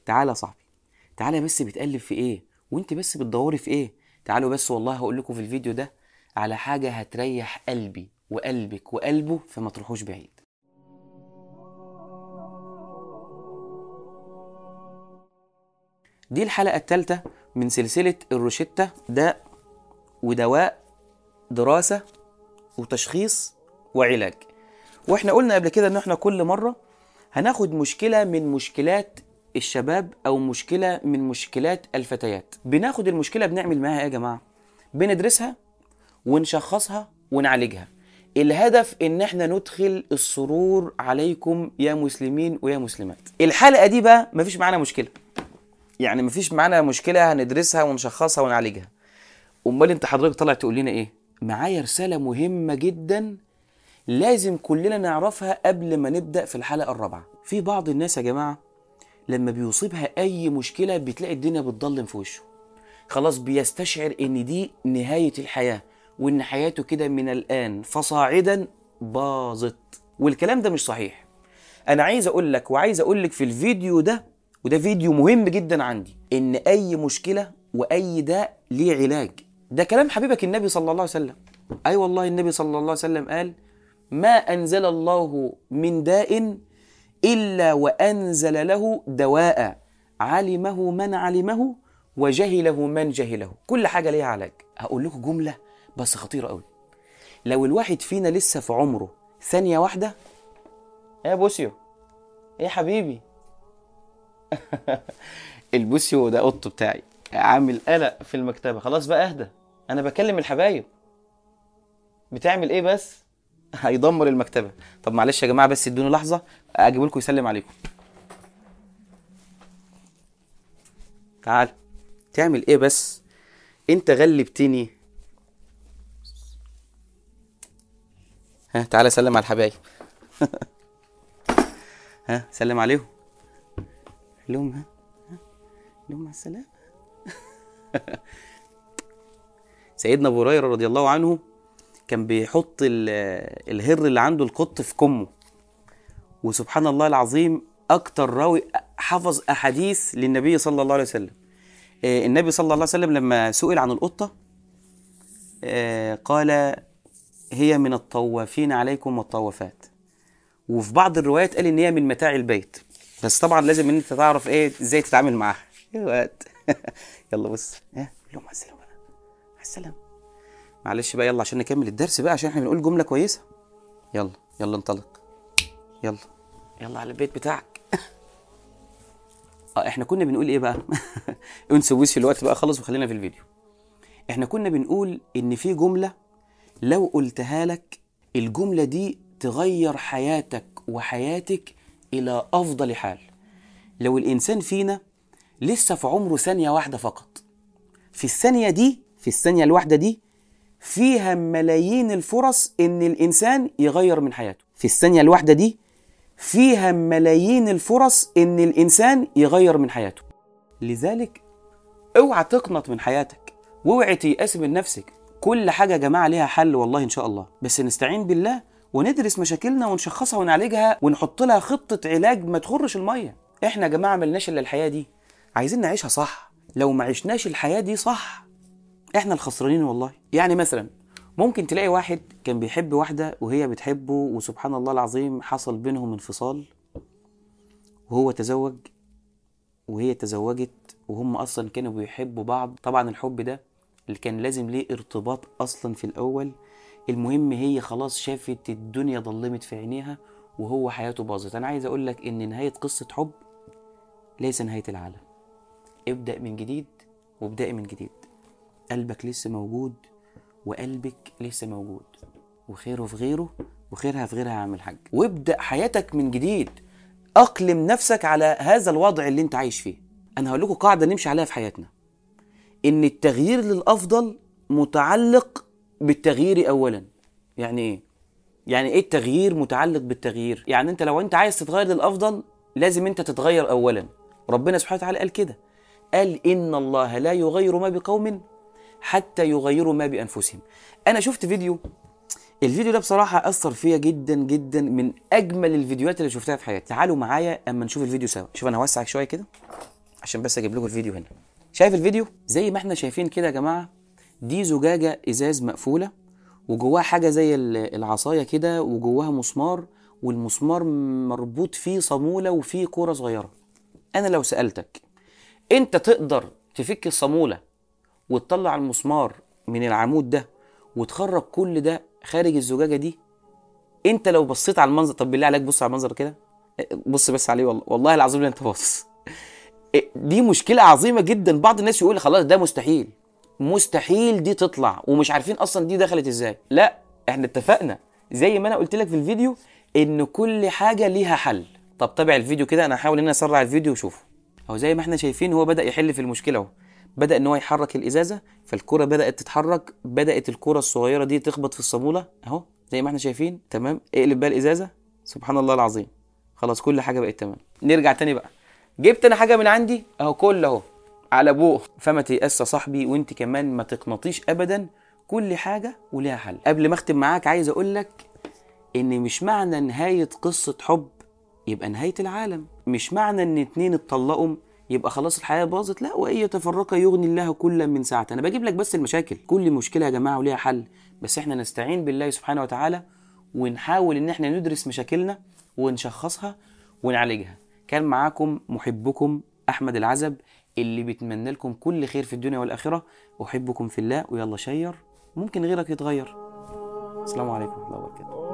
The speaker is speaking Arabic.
تعالى يا صاحبي، تعالى بس بتقلب في ايه وانت بس بتدوري في ايه؟ تعالوا بس والله هقول لكم في الفيديو ده على حاجة هتريح قلبي وقلبك وقلبه، فما تروحوش بعيد. دي الحلقة الثالثة من سلسلة الروشتة، داء ودواء، دراسة وتشخيص وعلاج. واحنا قلنا قبل كده ان احنا كل مرة هناخد مشكلة من مشكلات الشباب او مشكلة من مشكلات الفتيات. بناخد المشكلة بنعمل معاها ايه يا جماعة؟ بندرسها ونشخصها ونعالجها. الهدف ان احنا ندخل السرور عليكم يا مسلمين ويا مسلمات. الحلقة دي بقى مفيش معانا مشكلة، يعني مفيش معانا مشكلة هندرسها ونشخصها ونعالجها. امال انت حضرتك طالع تقول لنا ايه؟ معايا رسالة مهمة جدا لازم كلنا نعرفها قبل ما نبدأ في الحلقة الرابعة. في بعض الناس يا جماعة لما بيصيبها اي مشكلة بتلاقي الدنيا بتضلم في وشه، خلاص بيستشعر ان دي نهاية الحياة وان حياته كده من الآن فصاعدا باظت. والكلام ده مش صحيح. انا عايز اقول لك وعايز اقول لك في الفيديو ده، وده فيديو مهم جدا عندي، ان اي مشكلة واي داء ليه علاج. ده كلام حبيبك النبي صلى الله عليه وسلم. اي والله النبي صلى الله عليه وسلم قال: ما انزل الله من داء الا وانزل له دواء علمه من علمه وجهله من جهله. كل حاجة ليها علاج. هقول لكم جملة بس خطيرة قوي. لو الواحد فينا لسه في عمره ثانية واحدة، يا بوسيو ايه حبيبي البوسيو ده قطه بتاعي عامل قلق في المكتبة. خلاص بقى اهدى، انا بكلم الحبايب. بتعمل ايه بس؟ هيدمر المكتبة. طب معلش يا جماعة بس ادوني لحظة اجيب لكم يسلم عليكم. تعال. تعمل ايه بس؟ انت غلبتني. ها تعالى سلم على الحبايب. ها سلم عليهم. لهم ها لهم مع السلامة. سيدنا ابو هريرة رضي الله عنه كان بيحط الهر اللي عنده القط في كمه، وسبحان الله العظيم اكتر راوي حفظ احاديث للنبي صلى الله عليه وسلم. النبي صلى الله عليه وسلم لما سئل عن القطة قال: هي من الطوافين عليكم والطوافات. وفي بعض الروايات قال ان هي من متاع البيت، بس طبعا لازم ان انت تعرف ايه ازاي تتعامل معاها. يلا بص لهم على السلامة بقى. على السلامة. معلش بقى يلا عشان نكمل الدرس بقى، عشان احنا بنقول جملة كويسة. يلا يلا انطلق. يلا يلا على البيت بتاعك. احنا كنا بنقول ايه بقى؟ انسوا في الوقت بقى خلص وخلينا في الفيديو. احنا كنا بنقول ان في جملة لو قلتها لك الجملة دي تغير حياتك وحياتك الى افضل حال. لو الانسان فينا لسه في عمره ثانية واحدة فقط، في الثانية دي، في الثانية الواحدة دي فيها ملايين الفرص ان الانسان يغير من حياته. في الثانية الواحدة دي فيها ملايين الفرص ان الانسان يغير من حياته. لذلك اوعى تقنط من حياتك واوعى تيأس من نفسك. كل حاجة يا جماعة ليها حل والله ان شاء الله، بس نستعين بالله وندرس مشاكلنا ونشخصها ونعالجها ونحط لها خطة علاج ما تخرش المية. احنا يا جماعة ملناش الا الحياة دي، عايزين نعيشها صح. لو ما عشناش الحياة دي صح احنا الخسرانين والله. يعني مثلا ممكن تلاقي واحد كان بيحب واحدة وهي بتحبه، وسبحان الله العظيم حصل بينهم انفصال، وهو تزوج وهي تزوجت، وهم اصلا كانوا بيحبوا بعض. طبعا الحب ده اللي كان لازم ليه ارتباط اصلا في الاول. المهم هي خلاص شافت الدنيا ضلمت في عينيها وهو حياته باظت. انا عايز اقول لك ان نهاية قصة حب ليس نهاية العالم. ابدأ من جديد وابدأي من جديد. قلبك لسه موجود وقلبك لسه موجود، وخيره في غيره وخيرها في غيرها يا عم الحاج. وابدأ حياتك من جديد. أقلم نفسك على هذا الوضع اللي انت عايش فيه. أنا هقول لكم قاعدة نمشي عليها في حياتنا، إن التغيير للأفضل متعلق بالتغيير أولا. يعني إيه؟ يعني إيه التغيير متعلق بالتغيير؟ يعني أنت لو أنت عايز تتغير للأفضل لازم أنت تتغير أولا. ربنا سبحانه وتعالى قال كده، قال: إن الله لا يغير ما بقوم حتى يغيروا ما بأنفسهم. أنا شفت الفيديو ده بصراحة أثر فيا جدا جدا، من أجمل الفيديوهات اللي شفتها في حياتي. تعالوا معايا أما نشوف الفيديو سوا. شوف أنا هوسعك شوية كده. عشان بس اجيب لكم الفيديو هنا. شايف الفيديو؟ زي ما احنا شايفين كده يا جماعه، دي زجاجه ازاز مقفوله وجواها حاجه زي العصايه كده، وجواها مسمار، والمسمار مربوط فيه صاموله وفيه كوره صغيره. انا لو سالتك انت تقدر تفك الصاموله وتطلع المسمار من العمود ده وتخرج كل ده خارج الزجاجه دي؟ انت لو بصيت على المنظر، طب بالله عليك بص على المنظر كده، بص بس عليه، والله العظيم اللي انت باصص. دي مشكله عظيمه جدا. بعض الناس يقول خلاص ده مستحيل، مستحيل دي تطلع، ومش عارفين اصلا دي دخلت ازاي. لا، احنا اتفقنا زي ما انا قلت لك في الفيديو ان كل حاجه ليها حل. طب تابع الفيديو كده، انا هحاول ان انا اسرع الفيديو وشوفه. اهو زي ما احنا شايفين هو بدا يحل في المشكله اهو، بدا ان هو يحرك الازازه، فالكره بدات تتحرك، بدات الكره الصغيره دي تخبط في الصاموله اهو زي ما احنا شايفين. تمام، اقلب بقى الازازه، سبحان الله العظيم، خلاص كل حاجه بقت تمام. نرجع تاني بقى، جبت انا حاجه من عندي اهو، كل اهو على ابوه. فما تيأس يا صاحبي، وانت كمان ما تقنطيش ابدا، كل حاجه وليها حل. قبل ما اختم معاك عايز اقول لك ان مش معنى نهايه قصه حب يبقى نهايه العالم، مش معنى ان اتنين اتطلقوا يبقى خلاص الحياه باظت، لا، وان يتفرقا يغني الله كلا من سعته. انا بجيب لك بس المشاكل، كل مشكله يا جماعه وليها حل، بس احنا نستعين بالله سبحانه وتعالى ونحاول ان احنا ندرس مشاكلنا ونشخصها ونعالجها. كان معاكم محبكم احمد العزب، اللي بيتمنى لكم كل خير في الدنيا والاخره. احبكم في الله، ويلا شير، ممكن غيرك يتغير. السلام عليكم ورحمه الله وبركاته.